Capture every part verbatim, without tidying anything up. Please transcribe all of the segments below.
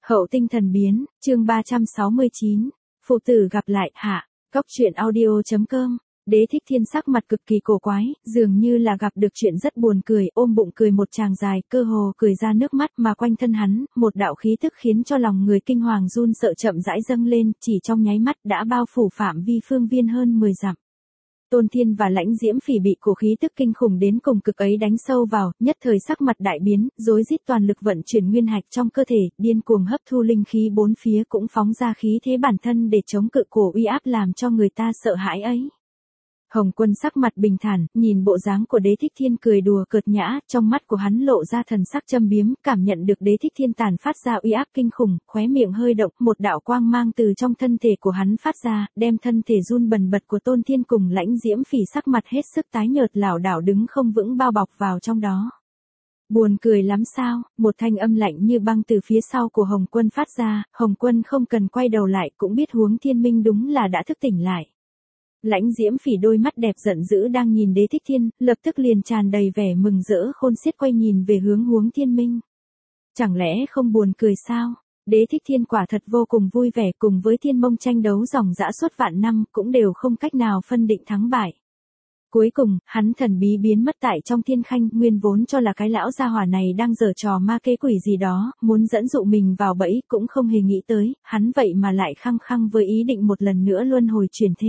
Hậu tinh thần biến, chương ba trăm sáu mươi chín, phụ tử gặp lại, hạ, góc truyện audio.com. Đế Thích Thiên sắc mặt cực kỳ cổ quái, dường như là gặp được chuyện rất buồn cười, ôm bụng cười một tràng dài, cơ hồ cười ra nước mắt, mà quanh thân hắn, một đạo khí tức khiến cho lòng người kinh hoàng run sợ chậm rãi dâng lên, chỉ trong nháy mắt đã bao phủ phạm vi phương viên hơn mười dặm. Tôn Thiên và Lãnh Diễm Phỉ bị cổ khí tức kinh khủng đến cùng cực ấy đánh sâu vào, nhất thời sắc mặt đại biến, rối rít toàn lực vận chuyển nguyên hạch trong cơ thể, điên cuồng hấp thu linh khí bốn phía cũng phóng ra khí thế bản thân để chống cự cổ uy áp làm cho người ta sợ hãi ấy. Hồng Quân sắc mặt bình thản, nhìn bộ dáng của Đế Thích Thiên cười đùa cợt nhã, trong mắt của hắn lộ ra thần sắc châm biếm, cảm nhận được Đế Thích Thiên tàn phát ra uy áp kinh khủng, khóe miệng hơi động, một đạo quang mang từ trong thân thể của hắn phát ra, đem thân thể run bần bật của Tôn Thiên cùng Lãnh Diễm Phỉ sắc mặt hết sức tái nhợt lảo đảo đứng không vững bao bọc vào trong đó. Buồn cười lắm sao, một thanh âm lạnh như băng từ phía sau của Hồng Quân phát ra, Hồng Quân không cần quay đầu lại cũng biết Huống Thiên Minh đúng là đã thức tỉnh lại. Lãnh Diễm Phỉ đôi mắt đẹp giận dữ đang nhìn Đế Thích Thiên, lập tức liền tràn đầy vẻ mừng rỡ khôn xiết quay nhìn về hướng Huống Thiên Minh. Chẳng lẽ không buồn cười sao? Đế Thích Thiên quả thật vô cùng vui vẻ, cùng với Thiên Mông tranh đấu dòng dã suốt vạn năm cũng đều không cách nào phân định thắng bại. Cuối cùng, hắn thần bí biến mất tại trong thiên khanh, nguyên vốn cho là cái lão gia hỏa này đang giở trò ma kế quỷ gì đó, muốn dẫn dụ mình vào bẫy, cũng không hề nghĩ tới, hắn vậy mà lại khăng khăng với ý định một lần nữa luân hồi chuyển thế.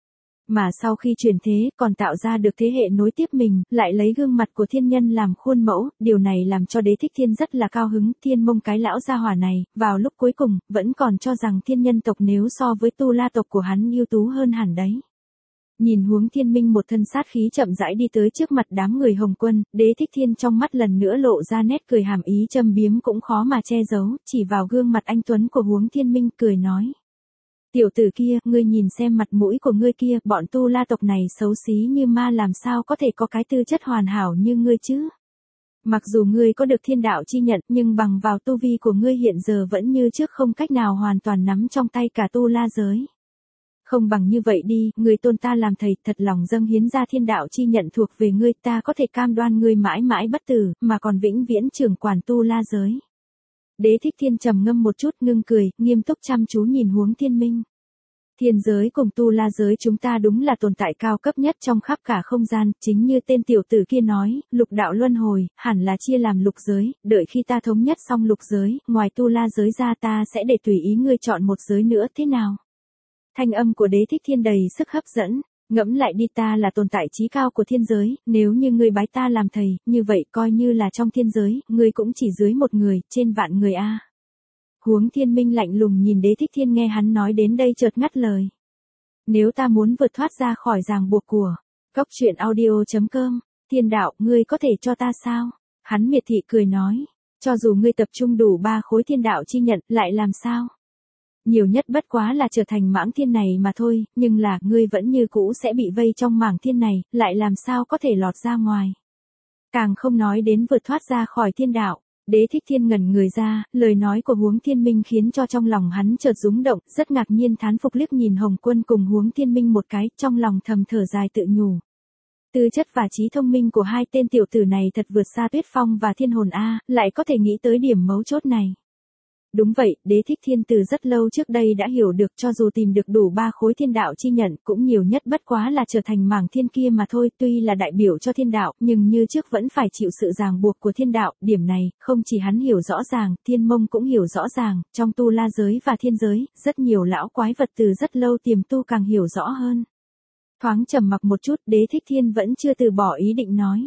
Mà sau khi chuyển thế, còn tạo ra được thế hệ nối tiếp mình, lại lấy gương mặt của thiên nhân làm khuôn mẫu, điều này làm cho Đế Thích Thiên rất là cao hứng, Thiên Mông cái lão gia hỏa này, vào lúc cuối cùng, vẫn còn cho rằng thiên nhân tộc nếu so với tu la tộc của hắn ưu tú hơn hẳn đấy. Nhìn Huống Thiên Minh một thân sát khí chậm rãi đi tới trước mặt đám người Hồng Quân, Đế Thích Thiên trong mắt lần nữa lộ ra nét cười hàm ý châm biếm cũng khó mà che giấu, chỉ vào gương mặt anh tuấn của Huống Thiên Minh cười nói. Tiểu tử kia, ngươi nhìn xem mặt mũi của ngươi kia, bọn tu la tộc này xấu xí như ma làm sao có thể có cái tư chất hoàn hảo như ngươi chứ. Mặc dù ngươi có được thiên đạo chi nhận, nhưng bằng vào tu vi của ngươi hiện giờ vẫn như trước không cách nào hoàn toàn nắm trong tay cả tu la giới. Không bằng như vậy đi, ngươi tôn ta làm thầy, thật lòng dâng hiến ra thiên đạo chi nhận thuộc về ngươi, ta có thể cam đoan ngươi mãi mãi bất tử, mà còn vĩnh viễn trưởng quản tu la giới. Đế Thích Thiên trầm ngâm một chút ngưng cười, nghiêm túc chăm chú nhìn Huống Thiên Minh. Thiên giới cùng tu la giới chúng ta đúng là tồn tại cao cấp nhất trong khắp cả không gian, chính như tên tiểu tử kia nói, lục đạo luân hồi, hẳn là chia làm lục giới, đợi khi ta thống nhất xong lục giới, ngoài tu la giới ra ta sẽ để tùy ý ngươi chọn một giới nữa thế nào. Thanh âm của Đế Thích Thiên đầy sức hấp dẫn. Ngẫm lại đi, ta là tồn tại chí cao của thiên giới, nếu như ngươi bái ta làm thầy, như vậy coi như là trong thiên giới, ngươi cũng chỉ dưới một người, trên vạn người a. Huống Thiên Minh lạnh lùng nhìn Đế Thích Thiên nghe hắn nói đến đây chợt ngắt lời. Nếu ta muốn vượt thoát ra khỏi ràng buộc của góc truyện audio.com, thiên đạo, ngươi có thể cho ta sao? Hắn miệt thị cười nói, cho dù ngươi tập trung đủ ba khối thiên đạo chi nhận, lại làm sao? Nhiều nhất bất quá là trở thành mãng thiên này mà thôi, nhưng là, ngươi vẫn như cũ sẽ bị vây trong mảng thiên này, lại làm sao có thể lọt ra ngoài. Càng không nói đến vượt thoát ra khỏi thiên đạo. Đế Thích Thiên ngẩn người ra, lời nói của Huống Thiên Minh khiến cho trong lòng hắn chợt rúng động, rất ngạc nhiên thán phục liếc nhìn Hồng Quân cùng Huống Thiên Minh một cái, trong lòng thầm thở dài tự nhủ. Tư chất và trí thông minh của hai tên tiểu tử này thật vượt xa Tuyết Phong và Thiên Hồn A, lại có thể nghĩ tới điểm mấu chốt này. Đúng vậy, Đế Thích Thiên từ rất lâu trước đây đã hiểu được cho dù tìm được đủ ba khối thiên đạo chi nhận cũng nhiều nhất bất quá là trở thành mảng thiên kia mà thôi, tuy là đại biểu cho thiên đạo, nhưng như trước vẫn phải chịu sự ràng buộc của thiên đạo, điểm này, không chỉ hắn hiểu rõ ràng, Thiên Mông cũng hiểu rõ ràng, trong tu la giới và thiên giới, rất nhiều lão quái vật từ rất lâu tiềm tu càng hiểu rõ hơn. Thoáng trầm mặc một chút, Đế Thích Thiên vẫn chưa từ bỏ ý định nói.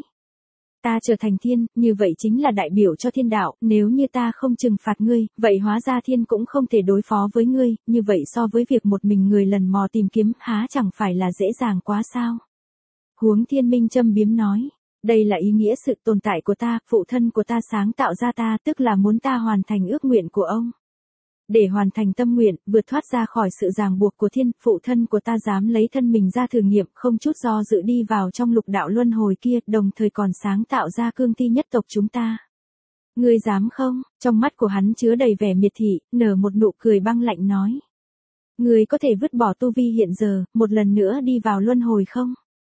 Ta trở thành thiên, như vậy chính là đại biểu cho thiên đạo, nếu như ta không trừng phạt ngươi, vậy hóa ra thiên cũng không thể đối phó với ngươi, như vậy so với việc một mình người lần mò tìm kiếm, há chẳng phải là dễ dàng quá sao? Huống Thiên Minh châm biếm nói, đây là ý nghĩa sự tồn tại của ta, phụ thân của ta sáng tạo ra ta, tức là muốn ta hoàn thành ước nguyện của ông. Để hoàn thành tâm nguyện, vượt thoát ra khỏi sự ràng buộc của thiên, phụ thân của ta dám lấy thân mình ra thử nghiệm, không chút do dự đi vào trong lục đạo luân hồi kia, đồng thời còn sáng tạo ra cương thi nhất tộc chúng ta. Ngươi dám không? Trong mắt của hắn chứa đầy vẻ miệt thị, nở một nụ cười băng lạnh nói. Ngươi có thể vứt bỏ tu vi hiện giờ, một lần nữa đi vào luân hồi không?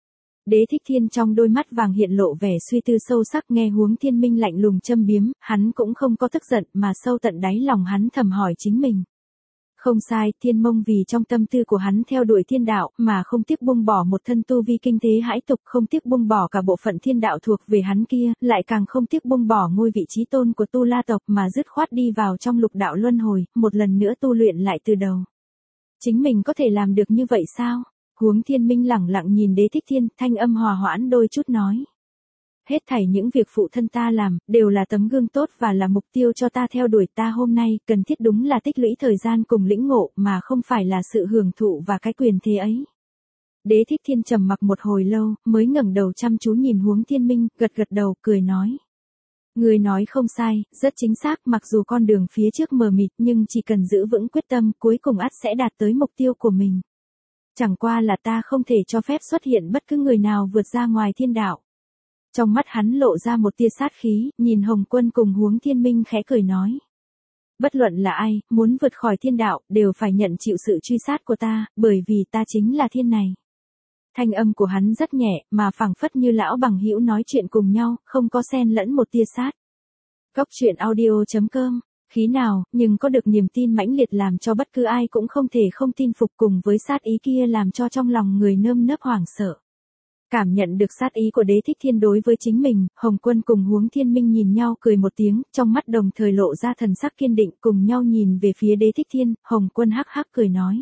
Đế Thích Thiên trong đôi mắt vàng hiện lộ vẻ suy tư sâu sắc, nghe Huống Thiên Minh lạnh lùng châm biếm, hắn cũng không có tức giận mà sâu tận đáy lòng hắn thầm hỏi chính mình. Không sai, Thiên Mông vì trong tâm tư của hắn theo đuổi thiên đạo mà không tiếc buông bỏ một thân tu vi kinh thế hãi tục, không tiếc buông bỏ cả bộ phận thiên đạo thuộc về hắn kia, lại càng không tiếc buông bỏ ngôi vị trí tôn của Tu La tộc mà dứt khoát đi vào trong lục đạo luân hồi, một lần nữa tu luyện lại từ đầu. Chính mình có thể làm được như vậy sao? Huống Thiên Minh lẳng lặng nhìn Đế Thích Thiên, thanh âm hòa hoãn đôi chút nói. Hết thảy những việc phụ thân ta làm, đều là tấm gương tốt và là mục tiêu cho ta theo đuổi, ta hôm nay, cần thiết đúng là tích lũy thời gian cùng lĩnh ngộ, mà không phải là sự hưởng thụ và cái quyền thế ấy. Đế Thích Thiên trầm mặc một hồi lâu, mới ngẩng đầu chăm chú nhìn Huống Thiên Minh, gật gật đầu, cười nói. Người nói không sai, rất chính xác, mặc dù con đường phía trước mờ mịt nhưng chỉ cần giữ vững quyết tâm, cuối cùng ắt sẽ đạt tới mục tiêu của mình. Chẳng qua là ta không thể cho phép xuất hiện bất cứ người nào vượt ra ngoài thiên đạo. Trong mắt hắn lộ ra một tia sát khí, nhìn Hồng Quân cùng Huống Thiên Minh khẽ cười nói. Bất luận là ai, muốn vượt khỏi thiên đạo, đều phải nhận chịu sự truy sát của ta, bởi vì ta chính là thiên này. Thanh âm của hắn rất nhẹ, mà phảng phất như lão bằng hữu nói chuyện cùng nhau, không có xen lẫn một tia sát. Góc truyện audio chấm com, khí nào, nhưng có được niềm tin mãnh liệt làm cho bất cứ ai cũng không thể không tin phục, cùng với sát ý kia làm cho trong lòng người nơm nớp hoảng sợ. Cảm nhận được sát ý của Đế Thích Thiên đối với chính mình, Hồng Quân cùng Huống Thiên Minh nhìn nhau cười một tiếng, trong mắt đồng thời lộ ra thần sắc kiên định, cùng nhau nhìn về phía Đế Thích Thiên, Hồng Quân hắc hắc cười nói.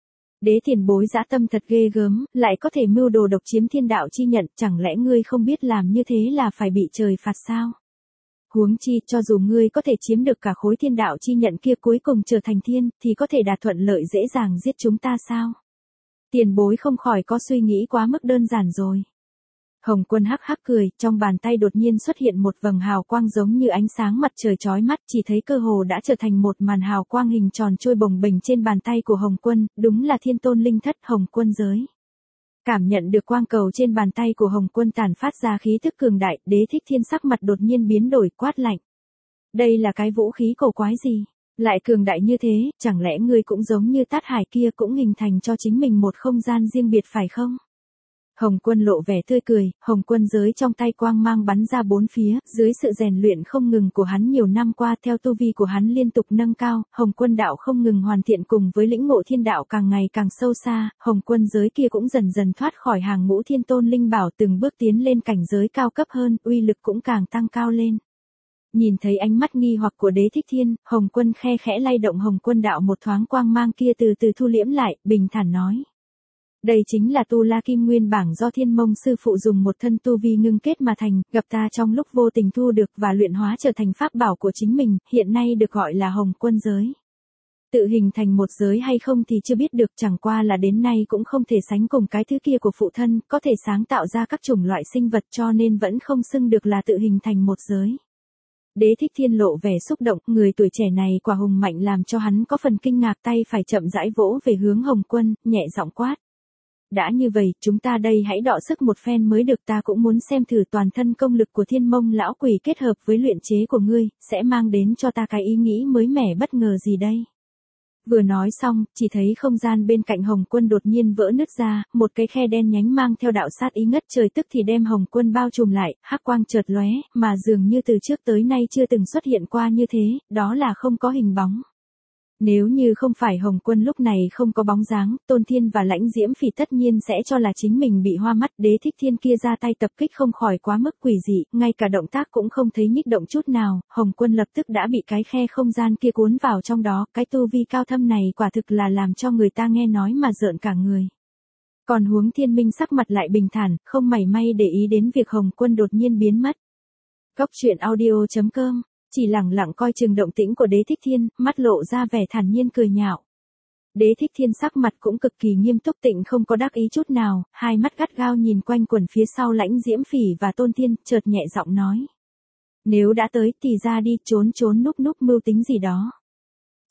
Đế tiền bối dã tâm thật ghê gớm, lại có thể mưu đồ độc chiếm thiên đạo chi nhận, chẳng lẽ ngươi không biết làm như thế là phải bị trời phạt sao? Huống chi, cho dù ngươi có thể chiếm được cả khối thiên đạo chi nhận kia cuối cùng trở thành thiên, thì có thể đạt thuận lợi dễ dàng giết chúng ta sao? Tiền bối không khỏi có suy nghĩ quá mức đơn giản rồi. Hồng Quân hắc hắc cười, trong bàn tay đột nhiên xuất hiện một vầng hào quang giống như ánh sáng mặt trời chói mắt, chỉ thấy cơ hồ đã trở thành một màn hào quang hình tròn trôi bồng bềnh trên bàn tay của Hồng Quân, đúng là Thiên Tôn Linh Thất Hồng Quân giới. Cảm nhận được quang cầu trên bàn tay của Hồng Quân tản phát ra khí tức cường đại, Đế Thích Thiên sắc mặt đột nhiên biến đổi, quát lạnh. Đây là cái vũ khí cổ quái gì? Lại cường đại như thế, chẳng lẽ ngươi cũng giống như Tát Hải kia cũng hình thành cho chính mình một không gian riêng biệt phải không? Hồng Quân lộ vẻ tươi cười, Hồng Quân giới trong tay quang mang bắn ra bốn phía, dưới sự rèn luyện không ngừng của hắn nhiều năm qua, theo tu vi của hắn liên tục nâng cao, Hồng Quân đạo không ngừng hoàn thiện cùng với lĩnh ngộ thiên đạo càng ngày càng sâu xa, Hồng Quân giới kia cũng dần dần thoát khỏi hàng ngũ thiên tôn linh bảo, từng bước tiến lên cảnh giới cao cấp hơn, uy lực cũng càng tăng cao lên. Nhìn thấy ánh mắt nghi hoặc của Đế Thích Thiên, Hồng Quân khe khẽ lay động Hồng Quân đạo một thoáng, quang mang kia từ từ thu liễm lại, bình thản nói. Đây chính là Tu La Kim Nguyên bảng do Thiên Mông sư phụ dùng một thân tu vi ngưng kết mà thành, gặp ta trong lúc vô tình thu được và luyện hóa trở thành pháp bảo của chính mình, hiện nay được gọi là Hồng Quân giới. Tự hình thành một giới hay không thì chưa biết được, chẳng qua là đến nay cũng không thể sánh cùng cái thứ kia của phụ thân, có thể sáng tạo ra các chủng loại sinh vật, cho nên vẫn không xưng được là tự hình thành một giới. Đế Thích Thiên lộ vẻ xúc động, người tuổi trẻ này quả hùng mạnh làm cho hắn có phần kinh ngạc, tay phải chậm rãi vỗ về hướng Hồng Quân, nhẹ giọng quát. Đã như vậy, chúng ta đây hãy đọ sức một phen mới được, ta cũng muốn xem thử toàn thân công lực của Thiên Mông lão quỷ kết hợp với luyện chế của ngươi, sẽ mang đến cho ta cái ý nghĩ mới mẻ bất ngờ gì đây. Vừa nói xong, chỉ thấy không gian bên cạnh Hồng Quân đột nhiên vỡ nứt ra, một cái khe đen nhánh mang theo đạo sát ý ngất trời tức thì đem Hồng Quân bao trùm lại, hắc quang chợt lóe, mà dường như từ trước tới nay chưa từng xuất hiện qua như thế, đó là không có hình bóng. Nếu như không phải Hồng Quân lúc này không có bóng dáng, Tôn Thiên và Lãnh Diễm Phỉ tất nhiên sẽ cho là chính mình bị hoa mắt. Đế Thích Thiên kia ra tay tập kích không khỏi quá mức quỷ dị, ngay cả động tác cũng không thấy nhích động chút nào, Hồng Quân lập tức đã bị cái khe không gian kia cuốn vào trong đó, cái tu vi cao thâm này quả thực là làm cho người ta nghe nói mà rợn cả người. Còn Huống Thiên Minh sắc mặt lại bình thản, không mảy may để ý đến việc Hồng Quân đột nhiên biến mất. Góc truyện audio chấm com chỉ lẳng lặng coi chừng động tĩnh của Đế Thích Thiên, mắt lộ ra vẻ thản nhiên cười nhạo. Đế Thích Thiên sắc mặt cũng cực kỳ nghiêm túc, tịnh không có đắc ý chút nào, hai mắt gắt gao nhìn quanh quẩn phía sau Lãnh Diễm Phỉ và Tôn Thiên, chợt nhẹ giọng nói. Nếu đã tới thì ra đi, trốn trốn núp núp mưu tính gì đó.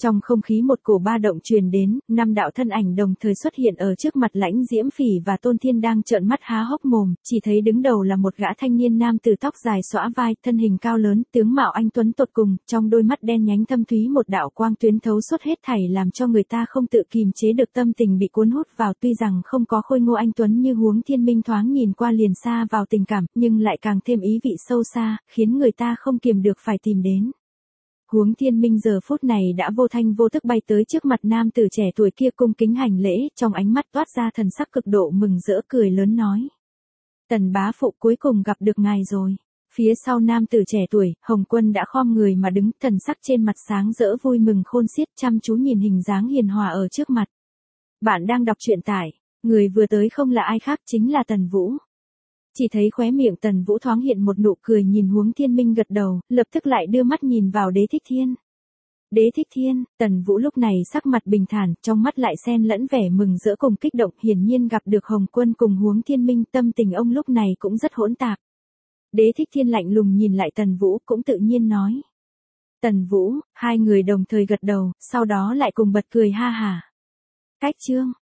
Trong không khí một cổ ba động truyền đến, năm đạo thân ảnh đồng thời xuất hiện ở trước mặt Lãnh Diễm Phỉ và Tôn Thiên đang trợn mắt há hốc mồm, chỉ thấy đứng đầu là một gã thanh niên nam tử tóc dài xõa vai, thân hình cao lớn, tướng mạo anh tuấn tột cùng, trong đôi mắt đen nhánh thâm thúy một đạo quang tuyến thấu suốt hết thảy làm cho người ta không tự kìm chế được tâm tình bị cuốn hút vào, tuy rằng không có khôi ngô anh tuấn như Huống Thiên Minh thoáng nhìn qua liền xa vào tình cảm, nhưng lại càng thêm ý vị sâu xa, khiến người ta không kiềm được phải tìm đến. Huống Thiên Minh giờ phút này đã vô thanh vô tức bay tới trước mặt nam tử trẻ tuổi kia cung kính hành lễ, trong ánh mắt toát ra thần sắc cực độ mừng rỡ cười lớn nói. Tần bá phụ cuối cùng gặp được ngài rồi. Phía sau nam tử trẻ tuổi, Hồng Quân đã khom người mà đứng, thần sắc trên mặt sáng rỡ vui mừng khôn xiết, chăm chú nhìn hình dáng hiền hòa ở trước mặt. Bạn đang đọc truyện tải, người vừa tới không là ai khác chính là Tần Vũ. Chỉ thấy khóe miệng Tần Vũ thoáng hiện một nụ cười nhìn Huống Thiên Minh gật đầu, lập tức lại đưa mắt nhìn vào Đế Thích Thiên. Đế Thích Thiên, Tần Vũ lúc này sắc mặt bình thản, trong mắt lại xen lẫn vẻ mừng rỡ cùng kích động, hiển nhiên gặp được Hồng Quân cùng Huống Thiên Minh, tâm tình ông lúc này cũng rất hỗn tạp. Đế Thích Thiên lạnh lùng nhìn lại Tần Vũ, cũng tự nhiên nói. Tần Vũ, hai người đồng thời gật đầu, sau đó lại cùng bật cười ha hả. Cách chương,